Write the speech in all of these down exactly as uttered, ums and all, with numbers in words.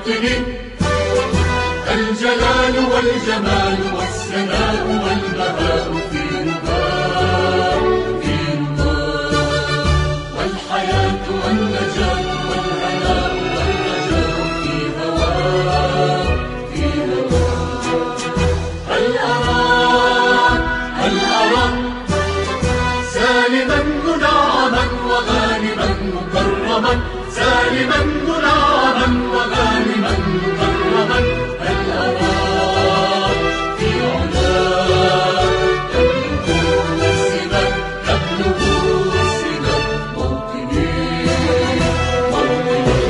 موطني الجلال والجمال والسناء والبهاء في رباك في رباك، والحياة والنجاة والهناء والرجاء في هواك في هواك. هل أراك هل أراك سالما منعما وغانما مكرما، سالما منعما وغانما مكرما. هل أراك في علاك تبلغ السماء تبلغ السماء موطني موطني.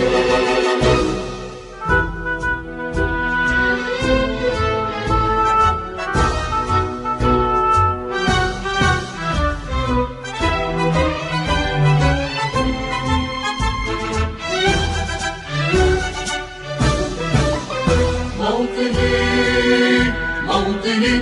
موطني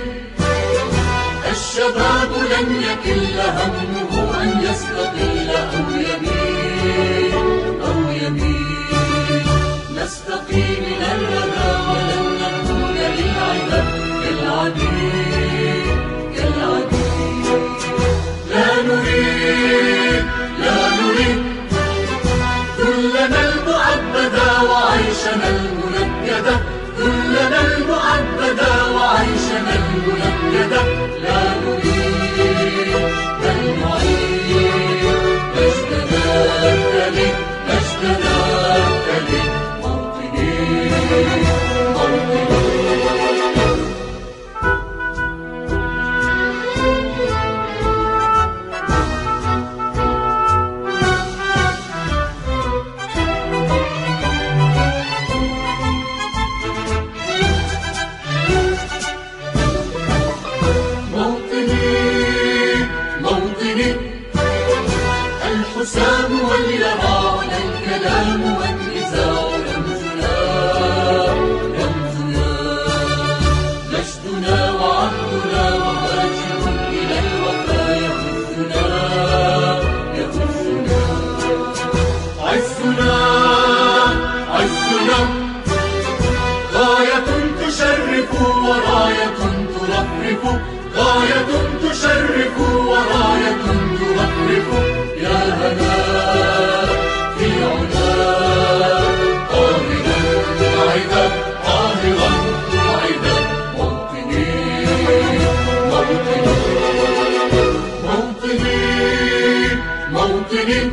الشباب لن يكل همه أن يستقل أو يميل أو يميل. نستقي من الردى ولن نكون للعباد كالعبيد كالعبيد. لا نريد لا نريد ذلنا المعبدا وعيشنا المنكدا، ذلنا المعبدا وعيشنا المنكدا. لا نريد بل نعيد مجدنا التالي مجدنا التالي موطني موطني. الحسام واليرى الكلام والنزاع رمزنا رمزنا. مجدنا وعهدنا وواجب إلى الوفا يهزنا يهزنا. عزنا عزنا غاية تشرف وراية ترفرف، غاية تشرف وراية ترفرف. يا هناك في علاك قاهرا قاعدا قاهرا قاعدا موطني موطني موطني موطني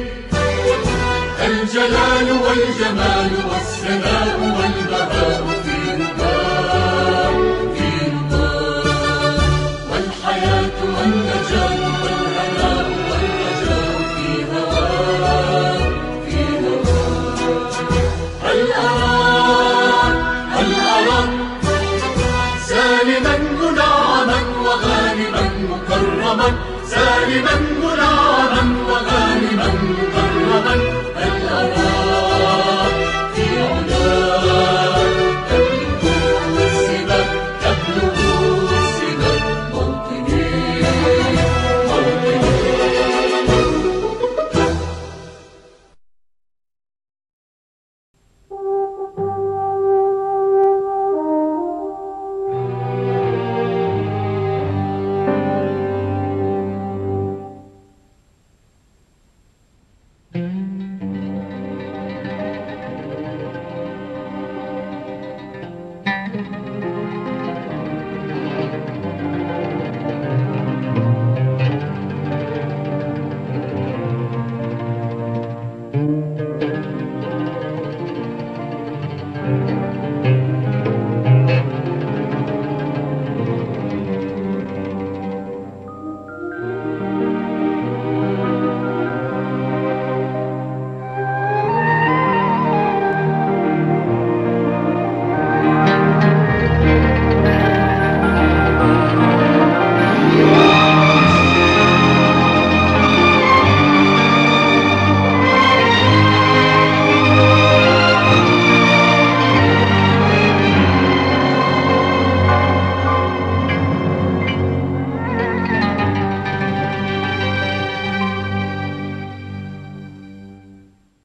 الجلال والجمال والسناء والبهاء في رباك في رباك، والحياة والنجاة والهناء والرجاء في هواك في هواك. هل أراك هل أراك سالما منعما وغانما مكرما، سالما